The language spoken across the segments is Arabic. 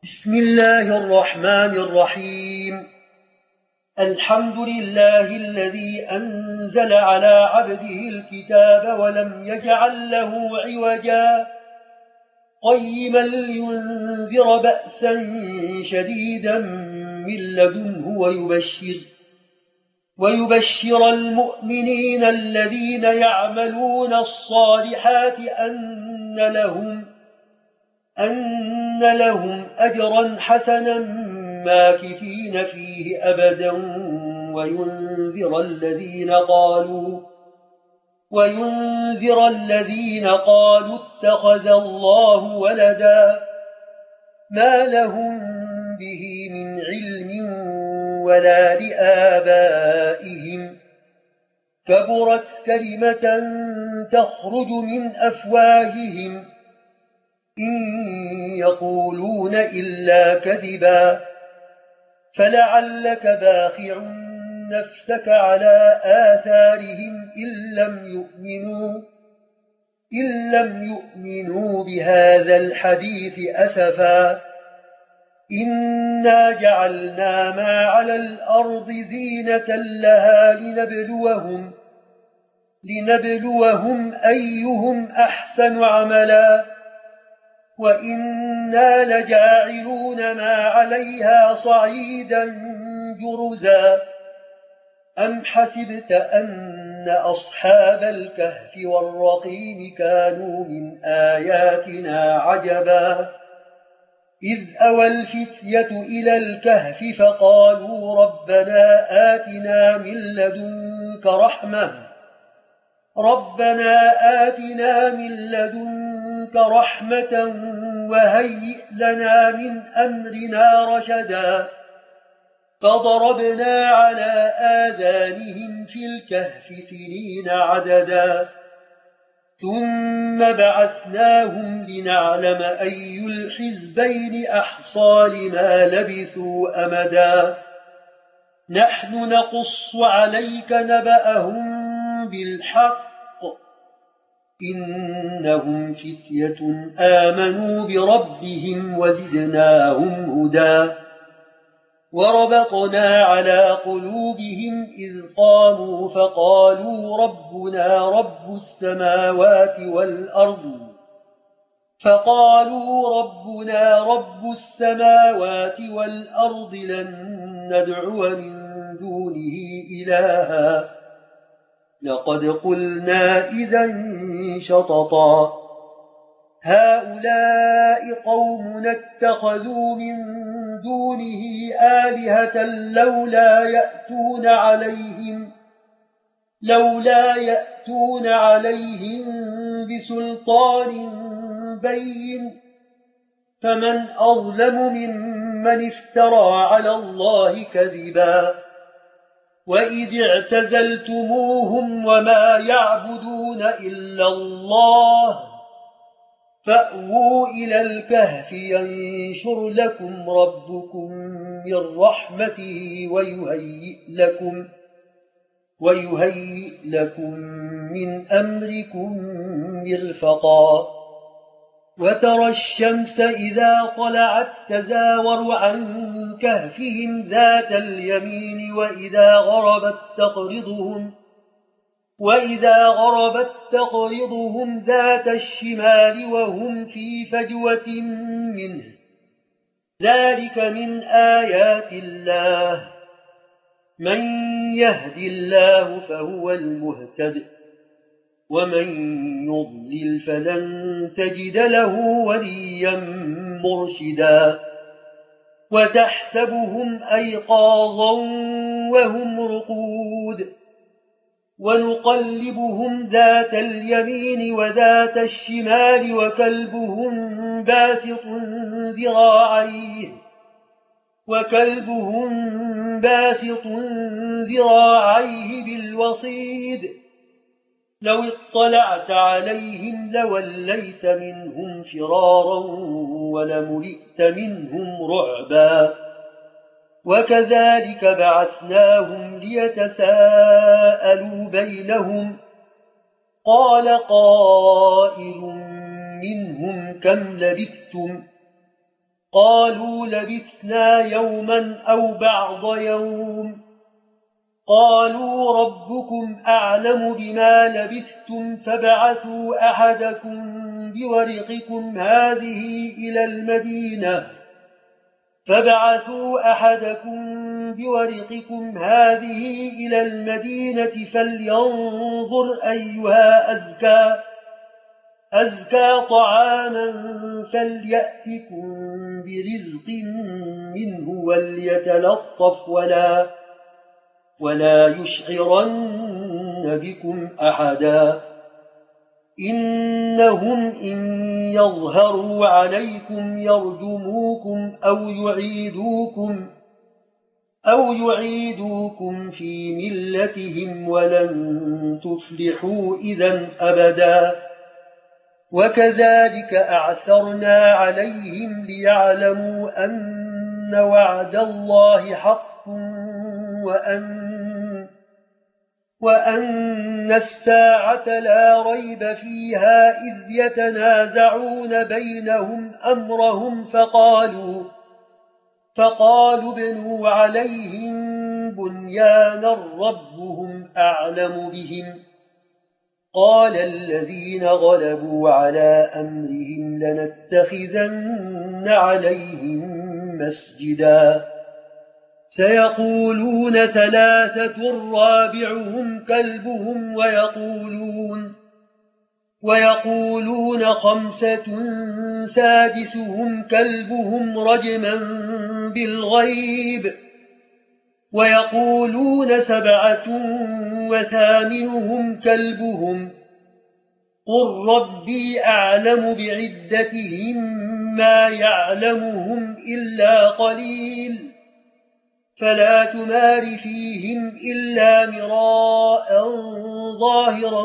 بسم الله الرحمن الرحيم. الحمد لله الذي أنزل على عبده الكتاب ولم يجعل له عوجا قيما لينذر بأسا شديدا من لدنه ويبشر المؤمنين الذين يعملون الصالحات أن لهم أجرا حسنا ماكثين فيه أبدا وينذر الذين قالوا اتخذ الله ولدا ما لهم به من علم ولا لآبائهم كبرت كلمة تخرج من أفواههم إن يقولون إلا كذبا فلعلك باخع نفسك على آثارهم إن لم يؤمنوا بهذا الحديث أسفا إنا جعلنا ما على الأرض زينة لها لنبلوهم أيهم أحسن عملا وإنا لجاعلون ما عليها صعيدا جرزا أم حسبت أن أصحاب الكهف والرقيم كانوا من آياتنا عجبا إذ أوى الفتية إلى الكهف فقالوا ربنا آتنا من لدنك رحمة وهيئ لنا من أمرنا رشدا فضربنا على آذانهم في الكهف سنين عددا ثم بعثناهم لنعلم أي الحزبين أحصى لما لبثوا أمدا نحن نقص عليك نبأهم بالحق إنهم فتية آمنوا بربهم وزدناهم هدى وربطنا على قلوبهم إذ قاموا فقالوا ربنا رب السماوات والأرض لن ندعو من دونه إلها لقد قلنا إذا شططا هؤلاء قومنا اتخذوا من دونه آلهة لولا يأتون عليهم بسلطان بين فمن أظلم ممن افترى على الله كذبا وإذ اعتزلتموهم وما يعبدون إلا الله فأووا إلى الكهف ينشر لكم ربكم من رحمته ويهيئ لكم من أمركم مرفقا وترى الشمس إذا طلعت تزاور عن كهفهم ذات اليمين وإذا غربت تقرضهم ذات الشمال وهم في فجوة منه ذلك من آيات الله من يهد الله فهو المهتد ومن يضلل فلن تجد له وليا مرشدا وتحسبهم أيقاظا وهم رقود ونقلبهم ذات اليمين وذات الشمال وكلبهم باسط ذراعيه بالوصيد لو اطلعت عليهم لوليت منهم فرارا ولملئت منهم رعبا وكذلك بعثناهم ليتساءلوا بينهم قال قائل منهم كم لبثتم قالوا لبثنا يوما أو بعض يوم قالوا ربكم أعلم بما لبثتم فابعثوا أحدكم بورقكم هذه إلى المدينة فلينظر أيها أزكى طعاما فليأتكم برزق منه وليتلطف ولا يشعرن بكم أحدا إنهم إن يظهروا عليكم يرجموكم أو يعيدوكم في ملتهم ولن تفلحوا إذا أبدا وكذلك أعثرنا عليهم ليعلموا أن وعد الله حق وأن الساعة لا ريب فيها إذ يتنازعون بينهم أمرهم فقالوا ابنوا عليهم بنيانا ربهم أعلم بهم قال الذين غلبوا على أمرهم لنتخذن عليهم مسجدا سيقولون 3 رابعهم كلبهم ويقولون 5 سادسهم كلبهم رجما بالغيب ويقولون 7 وثامنهم كلبهم قل ربي أعلم بعدتهم ما يعلمهم إلا قليل فلا تمار فيهم إلا مراء ظاهرا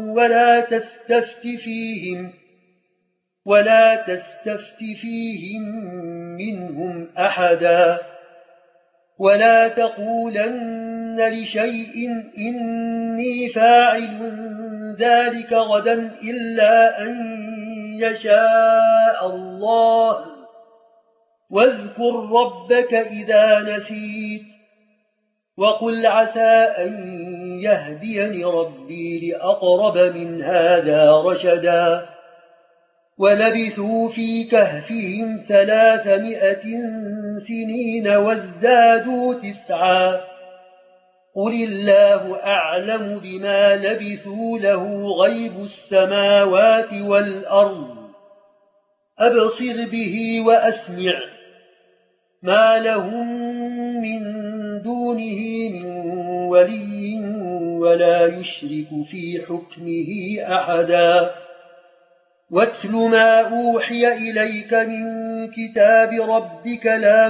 ولا تستفت فيهم منهم أحدا ولا تقولن لشيء إني فاعل ذلك غدا إلا أن يشاء الله واذكر ربك إذا نسيت وقل عسى أن يهديني ربي لأقرب من هذا رشدا ولبثوا في كهفهم 300 سنين وازدادوا 9 قل الله أعلم بما لبثوا له غيب السماوات والأرض أبصر به وأسمع ما لهم من دونه من ولي ولا يشرك في حكمه أحدا واتل ما أوحي إليك من كتاب ربك لا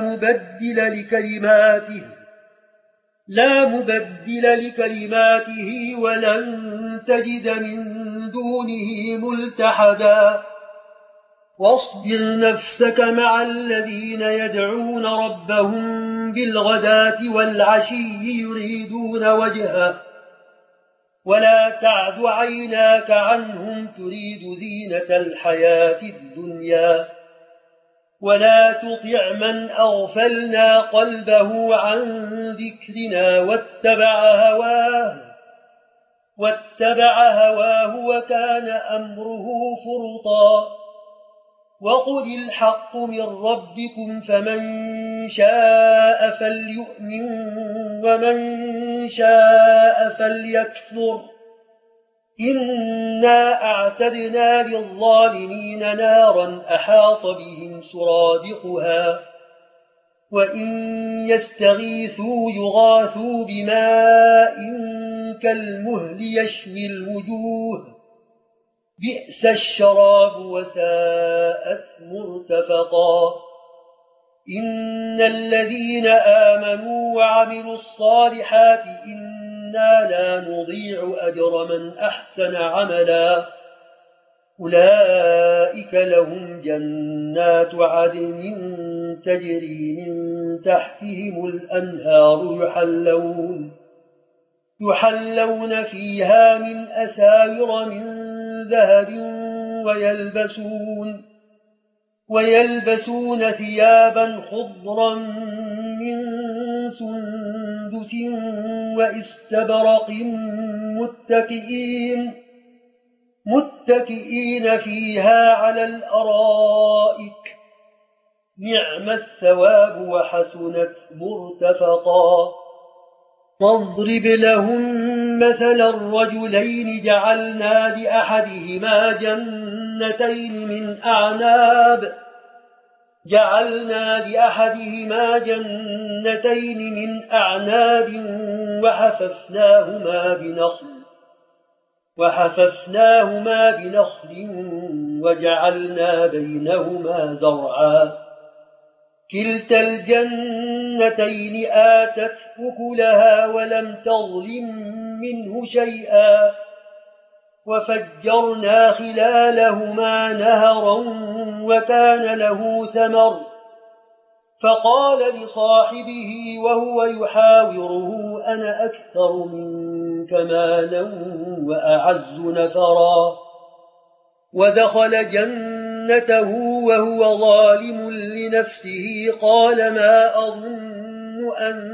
مبدل لكلماته ولن تجد من دونه ملتحدا واصبر نفسك مع الذين يدعون ربهم بالغداة والعشي يريدون وجهه ولا تعد عيناك عنهم تريد زينة الحياة الدنيا ولا تطع من أغفلنا قلبه عن ذكرنا واتبع هواه وكان أمره فرطا وقل الحق من ربكم فمن شاء فليؤمن ومن شاء فليكفر إنا أعتدنا للظالمين نارا أحاط بهم سرادقها وإن يستغيثوا يغاثوا بماء كالمهل يشوي الوجوه بئس الشراب وساءت مرتفقا إن الذين آمنوا وعملوا الصالحات إنا لا نضيع أجر من أحسن عملا أولئك لهم جنات عدن تجري من تحتهم الأنهار يحلون فيها من أساور من ذهب ويلبسون ثيابا خضرا من سندس واستبرق متكئين فيها على الأرائك نعم الثواب وحسنت مرتفقا واضرب لهم مثل الرجلين جعلنا لأحدهما جنتين من أعناب وحففناهما بنخل وجعلنا بينهما زرعا كلتا الجنتين آتت أكلها ولم تظلم منه شيئا وفجرنا خلالهما نهرا وكان له ثمر فقال لصاحبه وهو يحاوره أنا أكثر منك مالا وأعز نفرا ودخل جنته وهو ظالم لنفسه قال ما أظن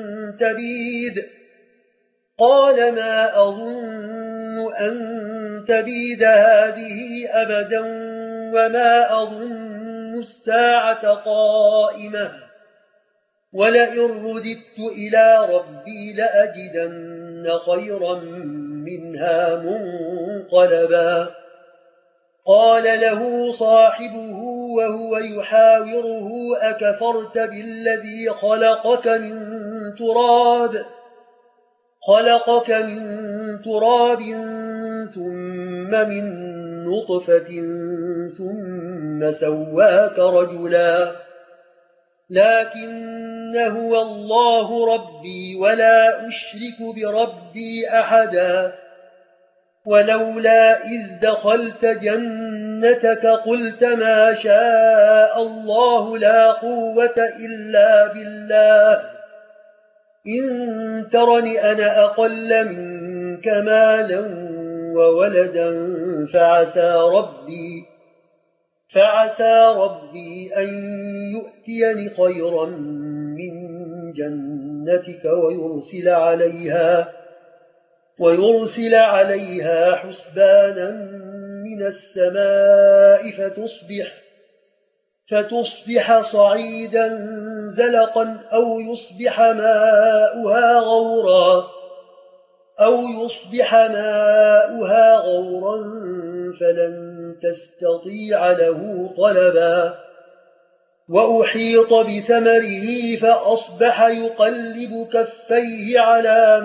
أن تبيد هذه أبدا وما أظن الساعة قائمة ولئن رددت إلى ربي لأجدن خيرا منها منقلبا قال له صاحبه وهو يحاوره أكفرت بالذي خلقك من تراب ثم من نطفة ثم سواك رجلا لكن هو الله ربي ولا أشرك بربي أحدا ولولا إذ دخلت جنتك قلت ما شاء الله لا قوة إلا بالله إن ترني أنا أقل منك مالا وولدا فعسى ربي أن يؤتيني خيرا من جنتك ويرسل عليها حسبانا من السماء فتصبح صعيدا زلقا أو يصبح ماؤها غورا فلن تستطيع له طلبا وأحيط بثمره فأصبح يقلب كفيه على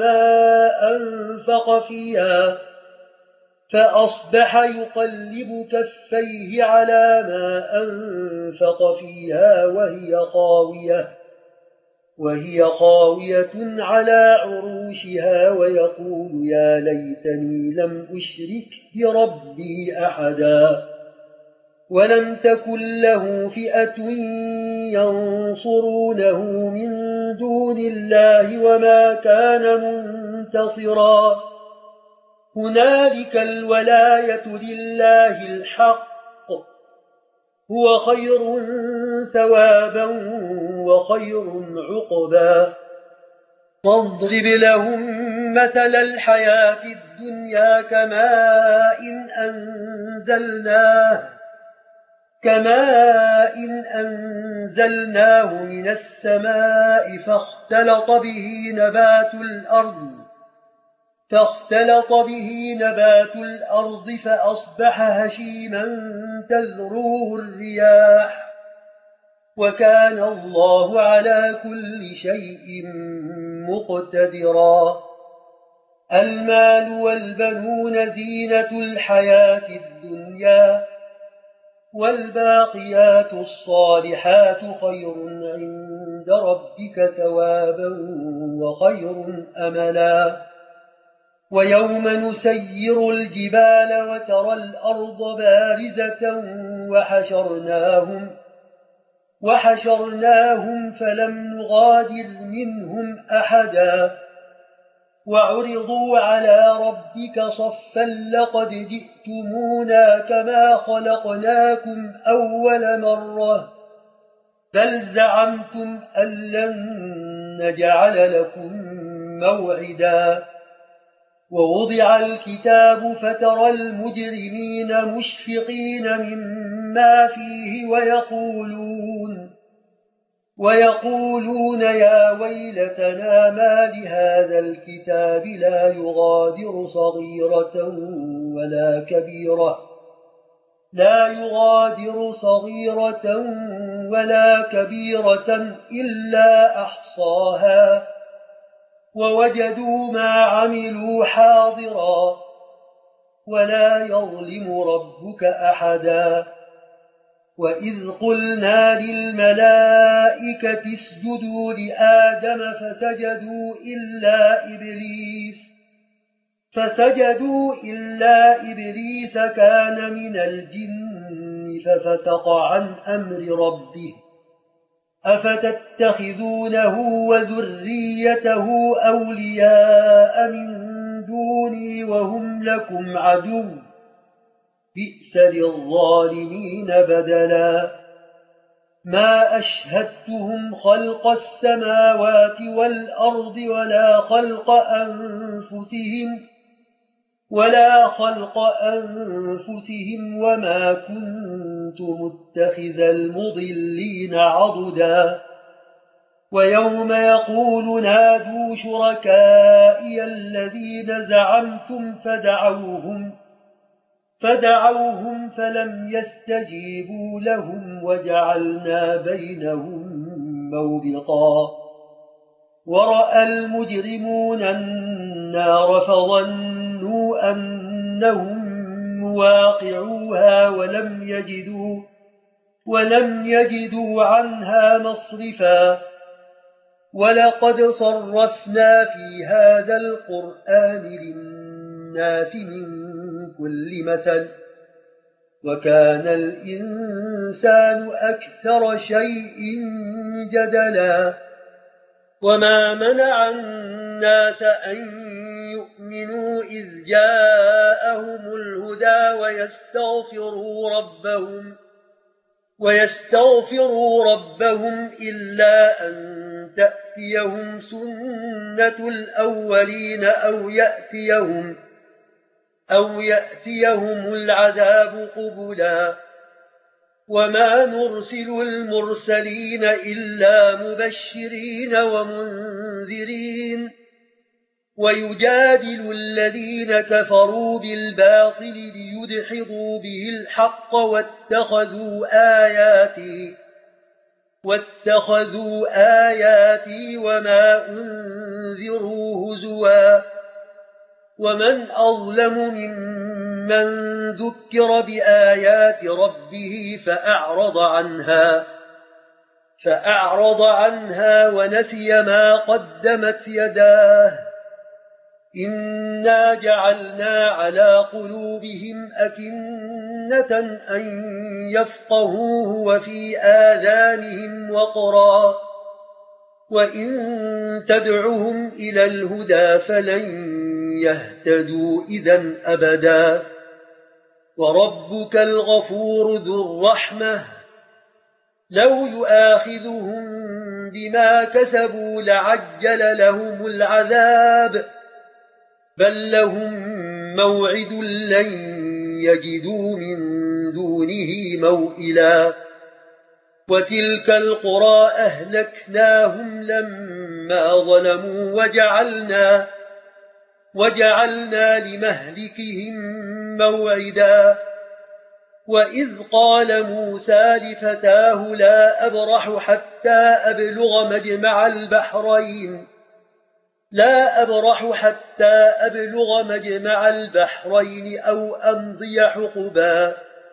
ما أنفق فيها وهي خاوية على عروشها ويقول يا ليتني لم أشرك بربي أحدا ولم تكن له فئة ينصرونه من دون الله وما كان منتصرا هنالك الولاية لله الحق هو خير ثوابا وخير عقبا واضرب لهم مثل الحياة الدنيا كماء أنزلناه من السماء فاختلط به نبات الأرض فأصبح هشيما تذروه الرياح وكان الله على كل شيء مقتدرا المال والبنون زينة الحياة الدنيا والباقيات الصالحات خير عند ربك ثوابا وخير أملا ويوم نسير الجبال وترى الأرض بارزة وحشرناهم فلم نغادر منهم أحدا وعرضوا على ربك صفا لقد جئتمونا كما خلقناكم أول مرة بل زعمتم أن لن نجعل لكم موعدا ووضع الكتاب فترى المجرمين مشفقين مما فيه ويقولون يا ويلتنا ما لهذا الكتاب لا يغادر صغيرة ولا كبيرة إلا أحصاها ووجدوا ما عملوا حاضرا ولا يظلم ربك أحدا وإذ قلنا للملائكة اسجدوا لآدم فسجدوا إلا إبليس كان من الجن ففسق عن أمر ربه أفتتخذونه وذريته أولياء من دوني وهم لكم عدو بئس للظالمين بدلا ما أشهدتهم خلق السماوات والأرض ولا خلق أنفسهم وما كنت متخذ المضلين عضدا ويوم يقول نادوا شركائي الذين زعمتم فدعوهم فلم يستجيبوا لهم وجعلنا بينهم موبقا ورأى المجرمون النار فظنوا أنهم مواقعوها ولم يجدوا عنها مصرفا ولقد صرفنا في هذا القرآن للناس من كل مثل وكان الإنسان أكثر شيء جدلا وما منع الناس أن يؤمنوا إذ جاءهم الهدى ويستغفروا ربهم إلا أن تأتيهم سنة الأولين أو يأتيهم العذاب قبلا وما نرسل المرسلين إلا مبشرين ومنذرين ويجادل الذين كفروا بالباطل ليدحضوا به الحق واتخذوا آياتي وما أنذروا هزوا ومن أظلم ممن ذكر بآيات ربه فأعرض عنها ونسي ما قدمت يداه إنا جعلنا على قلوبهم أكنة أن يفقهوه وفي آذانهم وقرا وإن تدعهم إلى الهدى فلن يهتدوا إذا أبدا وربك الغفور ذو الرحمة لو يؤاخذهم بما كسبوا لعجل لهم العذاب بل لهم موعد لن يجدوا من دونه موئلا وتلك القرى أهلكناهم لما ظلموا وجعلنا لمهلكهم موعدا وإذ قال موسى لفتاه لا أبرح حتى أبلغ مجمع البحرين أو أمضي حقبا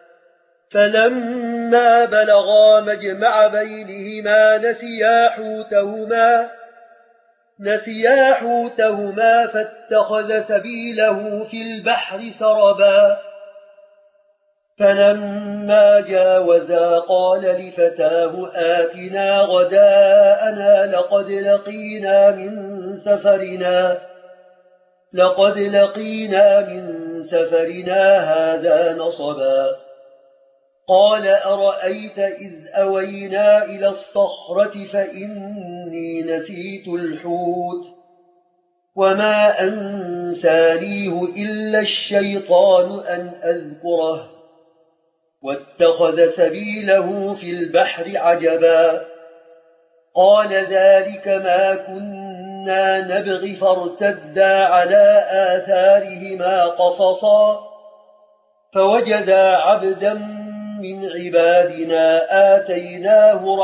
فلما بلغا مجمع بينهما نسيا حوتهما فاتخذ سبيله في البحر سربا فلما جاوزا قال لفتاه آتنا غداءنا لقد لقينا من سفرنا لقد لقينا من سفرنا هذا نصبا قال أرأيت إذ أوينا إلى الصخرة فإني نسيت الحوت وما أنسانيه إلا الشيطان أن أذكره واتخذ سبيله في البحر عجبا قال ذلك ما كنا نبغي فارتدا على آثارهما قصصا فوجدا عبدا من عبادنا آتيناه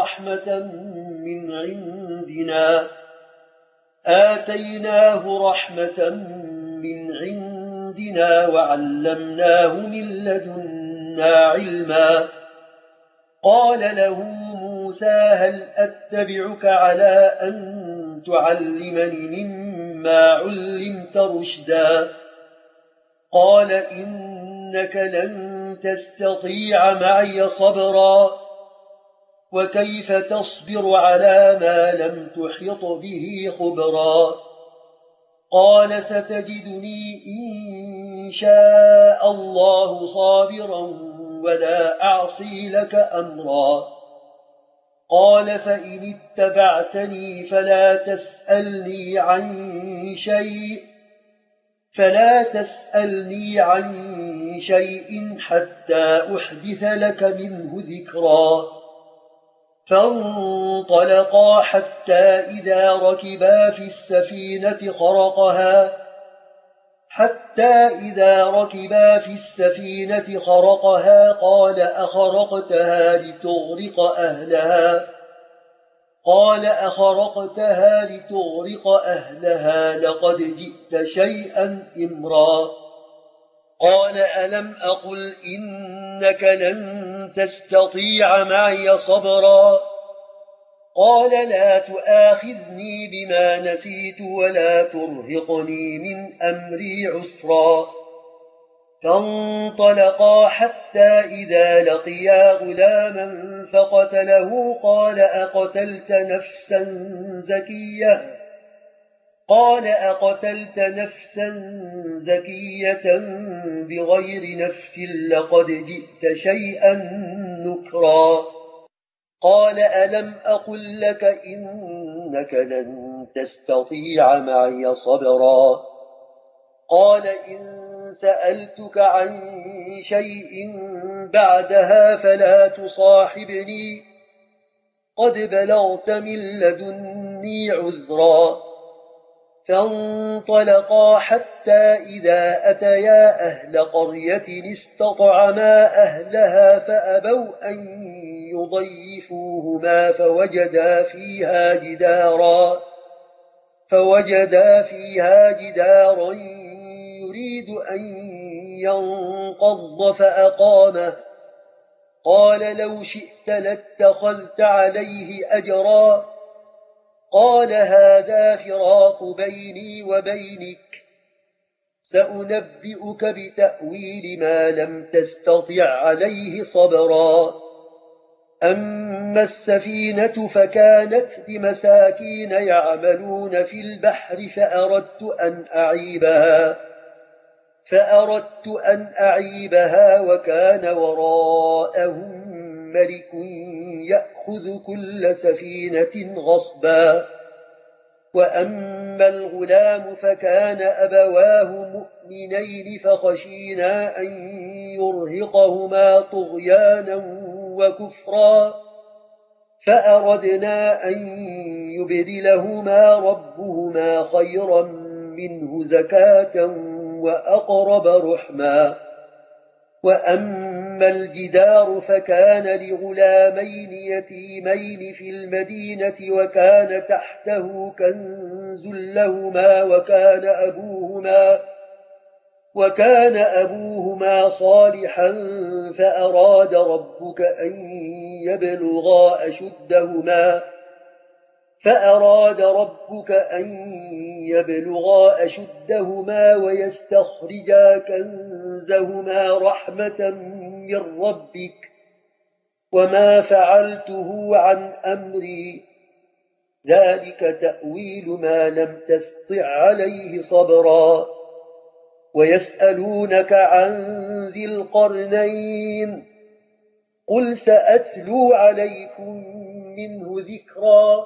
رحمة من عندنا وعلمناه من لدنا علما قال له موسى هل أتبعك على أن تعلمني مما علمت رشدا قال إنك لن تستطيع معي صبرا وكيف تصبر على ما لم تحط به خبرا قال ستجدني إن شاء الله صابرا ولا أعصي لك أمرا قال فإن اتبعتني فلا تسألني عن شيء حتى أحدث لك منه ذكرا فانطلقا حتى إذا ركبا في السفينة خرقها قال أخرقتها لتغرق أهلها لقد جئت شيئا إمرا قال ألم أقل إنك لن تستطيع معي صبرا قال لا تؤاخذني بما نسيت ولا ترهقني من أمري عسرا فانطلقا حتى إذا لقيا غلاما فقتله قال أقتلت نفسا زكية بغير نفس لقد جئت شيئا نكرا قال ألم أقل لك إنك لن تستطيع معي صبرا قال إن سألتك عن شيء بعدها فلا تصاحبني قد بلغت من لدني عذرا فانطلقا حتى إذا أتيا أهل قرية استطعما أهلها فأبوا أن يضيفوهما فوجدا فيها جدارا يريد أن ينقض فأقامه قال لو شئت لاتخذت عليه أجرا قال هذا فراق بيني وبينك سأنبئك بتأويل ما لم تستطع عليه صبرا أما السفينة فكانت لمساكين يعملون في البحر فأردت أن أعيبها وكان وراءهم ملك يأخذ كل سفينة غصبا وأما الغلام فكان أبواه مؤمنين فخشينا أن يرهقهما طغيانا وكفرا فأردنا أن يبدلهما ربهما خيرا منه زكاة وأقرب رحما وأما الجدار فكان لغلامين يتيمين في المدينة وكان تحته كنز لهما وكان أبوهما صالحا فأراد ربك أن يبلغا أشدهما ويستخرجا كنزهما رحمة من ربك وما فعلته عن أمري ذلك تأويل ما لم تستطع عليه صبرا ويسألونك عن ذي القرنين قل سأتلو عليكم منه ذكرا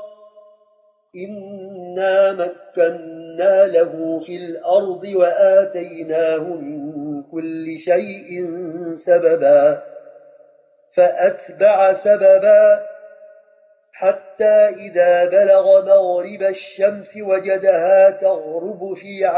إنا مكنا له في الأرض وآتيناه من كل شيء سببا فأتبع سببا حتى إذا بلغ مغرب الشمس وجدها تغرب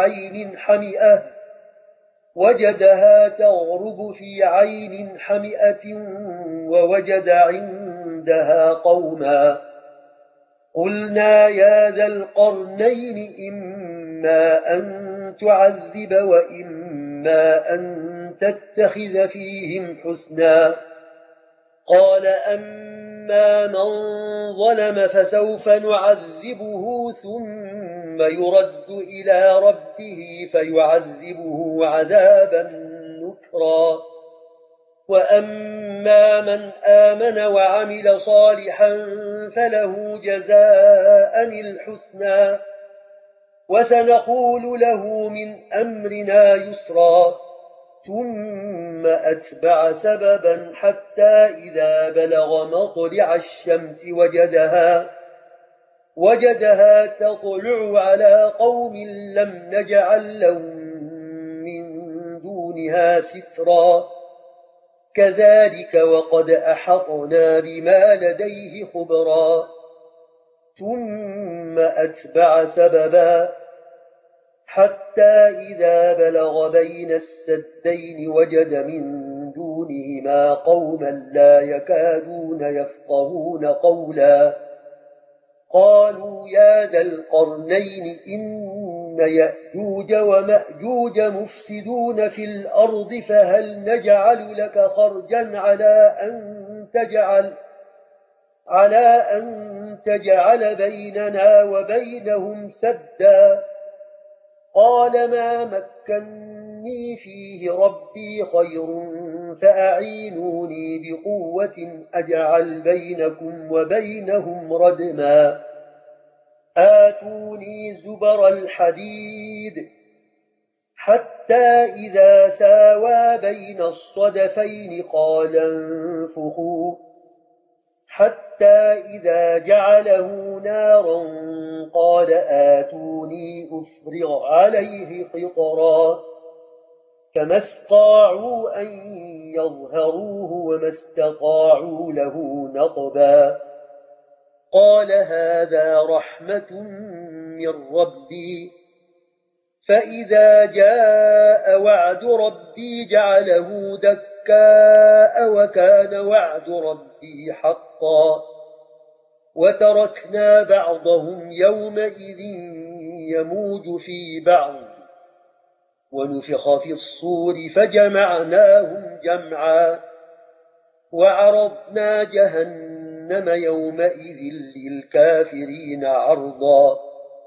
في عين حمئة ووجد عندها قوما قلنا يا ذا القرنين إما أن تعذب وإما أن تتخذ فيهم حسنا قال أما من ظلم فسوف نعذبه ثم يرد إلى ربه فيعذبه عذابا نكرا وأما من آمن وعمل صالحا فله جزاء الحسنى وسنقول له من أمرنا يسرا ثم أتبع سببا حتى إذا بلغ مطلع الشمس وجدها تطلع على قوم لم نجعل لهم من دونها سترا كذلك وقد أحطنا بما لديه خبرا ثم أتبع سببا حتى إذا بلغ بين السدين وجد من دونهما قوما لا يكادون يفقهون قولا قالوا يا ذا القرنين إن يأجوج ومأجوج مفسدون في الأرض فهل نجعل لك خرجا على أن تجعل بيننا وبينهم سدا قال ما مكني فيه ربي خير فأعينوني بقوة أجعل بينكم وبينهم ردما آتوني زبر الحديد حتى إذا ساوى بين الصدفين قال انفخوا حتى إذا جعله نارا قال آتوني أفرغ عليه قطرا فما استطاعوا أن يظهروه وما استطاعوا له نقبا قال هذا رحمة من ربي فإذا جاء وعد ربي جعله دكاء وكان وعد ربي حقا وتركنا بعضهم يومئذ يموج في بعض ونفخ في الصور فجمعناهم جمعا وعرضنا جهنم يومئذ للكافرين عرضا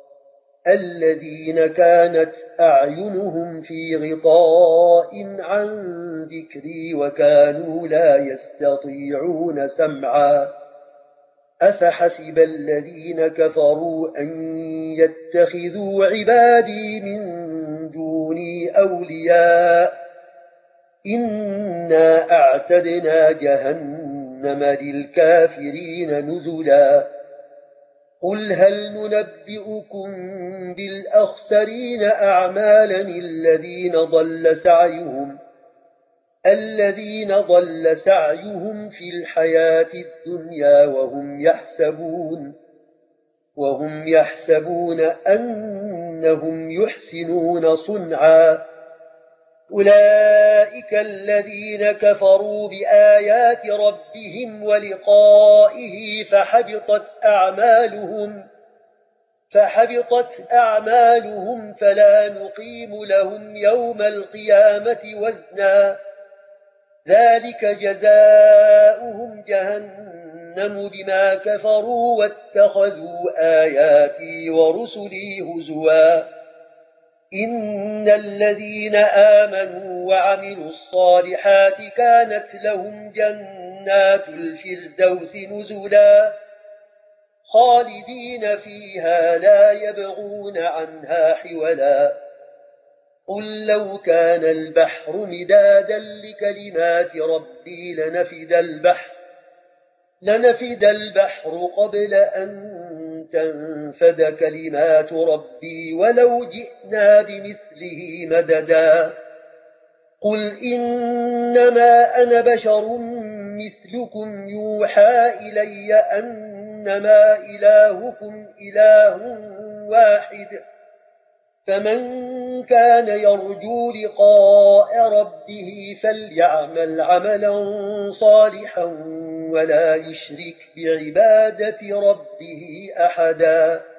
الذين كانت أعينهم في غطاء عن ذكري وكانوا لا يستطيعون سمعا أفحسب الذين كفروا أن يتخذوا عبادي من دوني أولياء إنا أعتدنا جهنم للكافرين نزلا قل هل ننبئكم بالأخسرين أعمالا الذين ضل سعيهم في الحياة الدنيا وهم يحسبون أنهم يحسنون صنعا أولئك الذين كفروا بآيات ربهم ولقائه فحبطت أعمالهم فلا نقيم لهم يوم القيامة وزنا ذلك جزاؤهم جهنم بما كفروا واتخذوا آياتي ورسلي هزوا إن الذين آمنوا وعملوا الصالحات كانت لهم جنات الفردوس نزلا خالدين فيها لا يبغون عنها حولا قل لو كان البحر مدادا لكلمات ربي لنفد البحر قبل أن تنفد كلمات ربي ولو جئنا بمثله مددا قل إنما أنا بشر مثلكم يوحى إلي أنما إلهكم إله واحد فمن كان يرجو لقاء ربه فليعمل عملا صالحا ولا يشرك بعبادة ربه أحدا